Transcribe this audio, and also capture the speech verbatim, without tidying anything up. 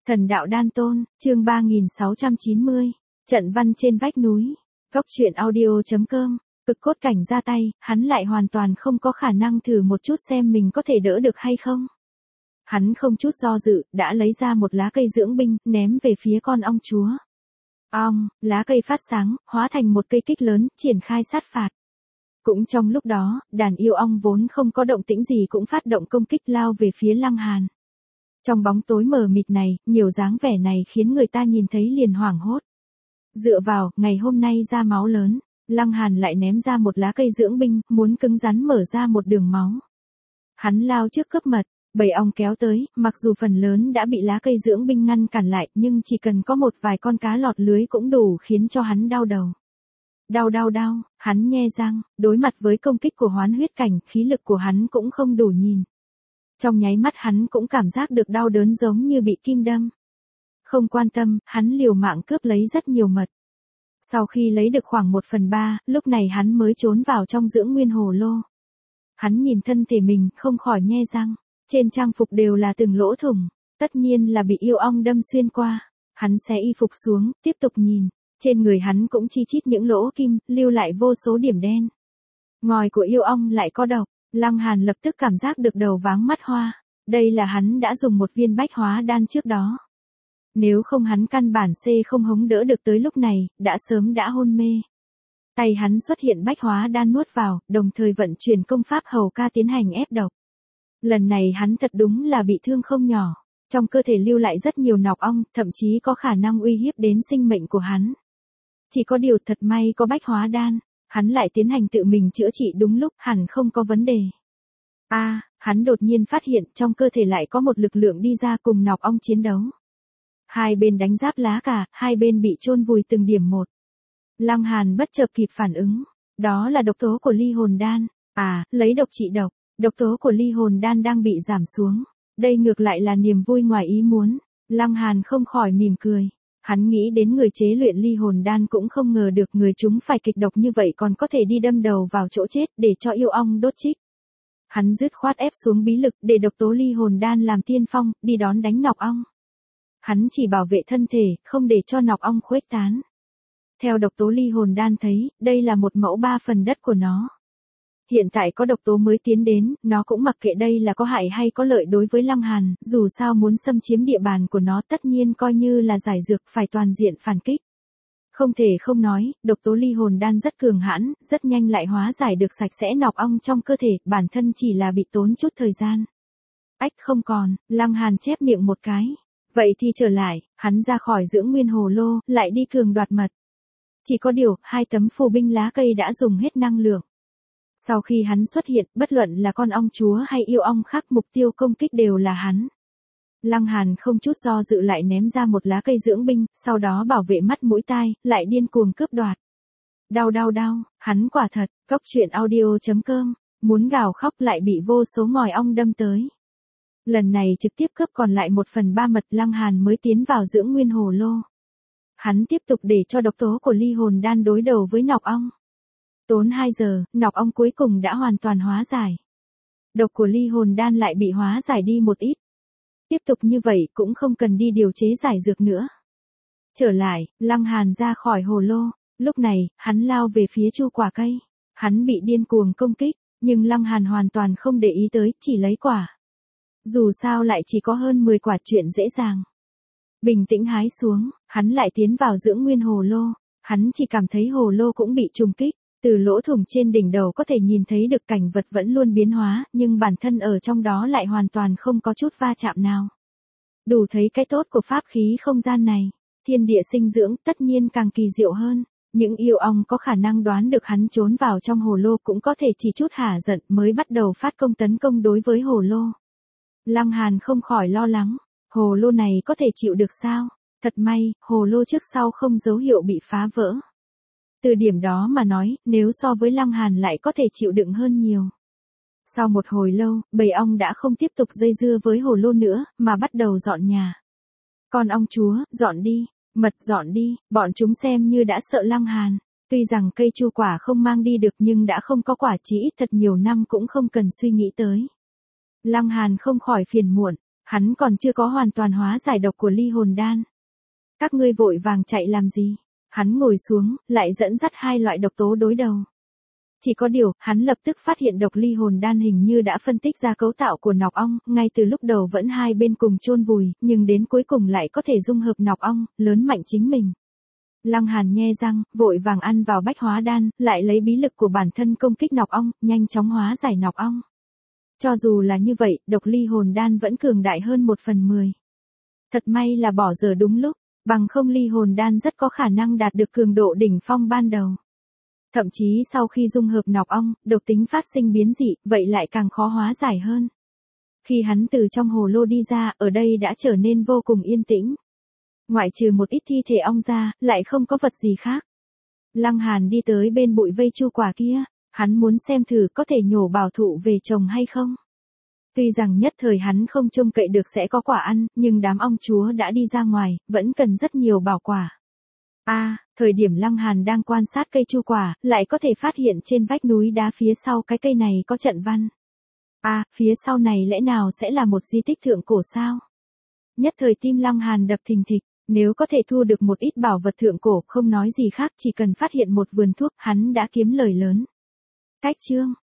Thần đạo đan tôn, chương ba nghìn sáu trăm chín mươi, trận văn trên vách núi. Góc truyện audio chấm com, cực cốt cảnh ra tay, hắn lại hoàn toàn không có khả năng thử một chút xem mình có thể đỡ được hay không. Hắn không chút do dự, đã lấy ra một lá cây dưỡng binh, ném về phía con ong chúa. Ong, lá cây phát sáng, hóa thành một cây kích lớn, triển khai sát phạt. Cũng trong lúc đó, đàn yêu ong vốn không có động tĩnh gì cũng phát động công kích lao về phía Lăng Hàn. Trong bóng tối mờ mịt này, nhiều dáng vẻ này khiến người ta nhìn thấy liền hoảng hốt. Dựa vào, ngày hôm nay ra máu lớn, Lăng Hàn lại ném ra một lá cây dưỡng binh, muốn cứng rắn mở ra một đường máu. Hắn lao trước cướp mật, bầy ong kéo tới, mặc dù phần lớn đã bị lá cây dưỡng binh ngăn cản lại, nhưng chỉ cần có một vài con cá lọt lưới cũng đủ khiến cho hắn đau đầu. Đau đau đau, hắn nhe răng, đối mặt với công kích của hoán huyết cảnh, khí lực của hắn cũng không đủ nhìn. Trong nháy mắt hắn cũng cảm giác được đau đớn giống như bị kim đâm. Không quan tâm, hắn liều mạng cướp lấy rất nhiều mật. Sau khi lấy được khoảng một phần ba, lúc này hắn mới trốn vào trong dưỡng nguyên hồ lô. Hắn nhìn thân thể mình, không khỏi nhe răng. Trên trang phục đều là từng lỗ thủng, tất nhiên là bị yêu ong đâm xuyên qua. Hắn xé y phục xuống, tiếp tục nhìn. Trên người hắn cũng chi chít những lỗ kim, lưu lại vô số điểm đen. Ngòi của yêu ong lại có độc. Lăng Hàn lập tức cảm giác được đầu váng mắt hoa. Đây là hắn đã dùng một viên bách hóa đan trước đó. Nếu không hắn căn bản C không hống đỡ được tới lúc này, đã sớm đã hôn mê. Tay hắn xuất hiện bách hóa đan nuốt vào, đồng thời vận chuyển công pháp hầu ca tiến hành ép độc. Lần này hắn thật đúng là bị thương không nhỏ. Trong cơ thể lưu lại rất nhiều nọc ong, thậm chí có khả năng uy hiếp đến sinh mệnh của hắn. Chỉ có điều thật may có bách hóa đan. Hắn lại tiến hành tự mình chữa trị đúng lúc, hẳn không có vấn đề. A, à, hắn đột nhiên phát hiện trong cơ thể lại có một lực lượng đi ra cùng nọc ong chiến đấu. Hai bên đánh giáp lá cả, hai bên bị chôn vùi từng điểm một. Lăng Hàn bất chợt kịp phản ứng, đó là độc tố của ly hồn đan. À, lấy độc trị độc, độc tố của ly hồn đan đang bị giảm xuống. Đây ngược lại là niềm vui ngoài ý muốn. Lăng Hàn không khỏi mỉm cười. Hắn nghĩ đến người chế luyện ly hồn đan cũng không ngờ được người chúng phải kịch độc như vậy còn có thể đi đâm đầu vào chỗ chết để cho yêu ong đốt chích. Hắn dứt khoát ép xuống bí lực để độc tố ly hồn đan làm tiên phong, đi đón đánh nọc ong. Hắn chỉ bảo vệ thân thể, không để cho nọc ong khuếch tán. Theo độc tố ly hồn đan thấy, đây là một mẫu ba phần đất của nó. Hiện tại có độc tố mới tiến đến, nó cũng mặc kệ đây là có hại hay có lợi đối với Lăng Hàn, dù sao muốn xâm chiếm địa bàn của nó tất nhiên coi như là giải dược phải toàn diện phản kích. Không thể không nói, độc tố ly hồn đan rất cường hãn, rất nhanh lại hóa giải được sạch sẽ nọc ong trong cơ thể, bản thân chỉ là bị tốn chút thời gian. Ách không còn, Lăng Hàn chép miệng một cái. Vậy thì trở lại, hắn ra khỏi dưỡng nguyên hồ lô, lại đi cường đoạt mật. Chỉ có điều, hai tấm phù binh lá cây đã dùng hết năng lượng. Sau khi hắn xuất hiện, bất luận là con ong chúa hay yêu ong khác mục tiêu công kích đều là hắn. Lăng Hàn không chút do dự lại ném ra một lá cây dưỡng binh, sau đó bảo vệ mắt mũi tai, lại điên cuồng cướp đoạt. Đau đau đau, hắn quả thật, góc truyện audio chấm com, muốn gào khóc lại bị vô số ngòi ong đâm tới. Lần này trực tiếp cướp còn lại một phần ba mật Lăng Hàn mới tiến vào dưỡng nguyên hồ lô. Hắn tiếp tục để cho độc tố của ly hồn đan đối đầu với nọc ong. Tốn hai giờ, nọc ong cuối cùng đã hoàn toàn hóa giải. Độc của ly hồn đan lại bị hóa giải đi một ít. Tiếp tục như vậy cũng không cần đi điều chế giải dược nữa. Trở lại, Lăng Hàn ra khỏi hồ lô, lúc này, hắn lao về phía chu quả cây. Hắn bị điên cuồng công kích, nhưng Lăng Hàn hoàn toàn không để ý tới, chỉ lấy quả. Dù sao lại chỉ có hơn mười quả chuyện dễ dàng. Bình tĩnh hái xuống, hắn lại tiến vào dưỡng nguyên hồ lô. Hắn chỉ cảm thấy hồ lô cũng bị trùng kích. Từ lỗ thủng trên đỉnh đầu có thể nhìn thấy được cảnh vật vẫn luôn biến hóa, nhưng bản thân ở trong đó lại hoàn toàn không có chút va chạm nào. Đủ thấy cái tốt của pháp khí không gian này. Thiên địa sinh dưỡng tất nhiên càng kỳ diệu hơn. Những yêu ong có khả năng đoán được hắn trốn vào trong hồ lô cũng có thể chỉ chút hả giận mới bắt đầu phát công tấn công đối với hồ lô. Lăng Hàn không khỏi lo lắng. Hồ lô này có thể chịu được sao? Thật may, hồ lô trước sau không dấu hiệu bị phá vỡ. Từ điểm đó mà nói, nếu so với Lăng Hàn lại có thể chịu đựng hơn nhiều. Sau một hồi lâu, bầy ong đã không tiếp tục dây dưa với hồ lô nữa, mà bắt đầu dọn nhà. Con ong chúa, dọn đi, mật dọn đi, bọn chúng xem như đã sợ Lăng Hàn. Tuy rằng cây chu quả không mang đi được nhưng đã không có quả chí ít thật nhiều năm cũng không cần suy nghĩ tới. Lăng Hàn không khỏi phiền muộn, Hắn còn chưa có hoàn toàn hóa giải độc của ly hồn đan. Các ngươi vội vàng chạy làm gì? Hắn ngồi xuống, lại dẫn dắt hai loại độc tố đối đầu. Chỉ có điều, hắn lập tức phát hiện độc ly hồn đan hình như đã phân tích ra cấu tạo của nọc ong, ngay từ lúc đầu vẫn hai bên cùng chôn vùi, nhưng đến cuối cùng lại có thể dung hợp nọc ong, lớn mạnh chính mình. Lăng Hàn nhe răng, vội vàng ăn vào bách hóa đan, lại lấy bí lực của bản thân công kích nọc ong, nhanh chóng hóa giải nọc ong. Cho dù là như vậy, độc ly hồn đan vẫn cường đại hơn một phần mười. Thật may là bỏ giờ đúng lúc, bằng không ly hồn đan rất có khả năng đạt được cường độ đỉnh phong ban đầu. Thậm chí sau khi dung hợp nọc ong, độc tính phát sinh biến dị, vậy lại càng khó hóa giải hơn. Khi hắn từ trong hồ lô đi ra, ở đây đã trở nên vô cùng yên tĩnh. Ngoại trừ một ít thi thể ong ra, lại không có vật gì khác. Lăng Hàn đi tới bên bụi vây chu quả kia, hắn muốn xem thử có thể nhổ bảo thụ về trồng hay không. Tuy rằng nhất thời hắn không trông cậy được sẽ có quả ăn, nhưng đám ong chúa đã đi ra ngoài, vẫn cần rất nhiều bảo quả. A, à, thời điểm Lăng Hàn đang quan sát cây chu quả, lại có thể phát hiện trên vách núi đá phía sau cái cây này có trận văn. A, à, phía sau này lẽ nào sẽ là một di tích thượng cổ sao? Nhất thời tim Lăng Hàn đập thình thịch, nếu có thể thu được một ít bảo vật thượng cổ, không nói gì khác, chỉ cần phát hiện một vườn thuốc, hắn đã kiếm lời lớn. Cách chương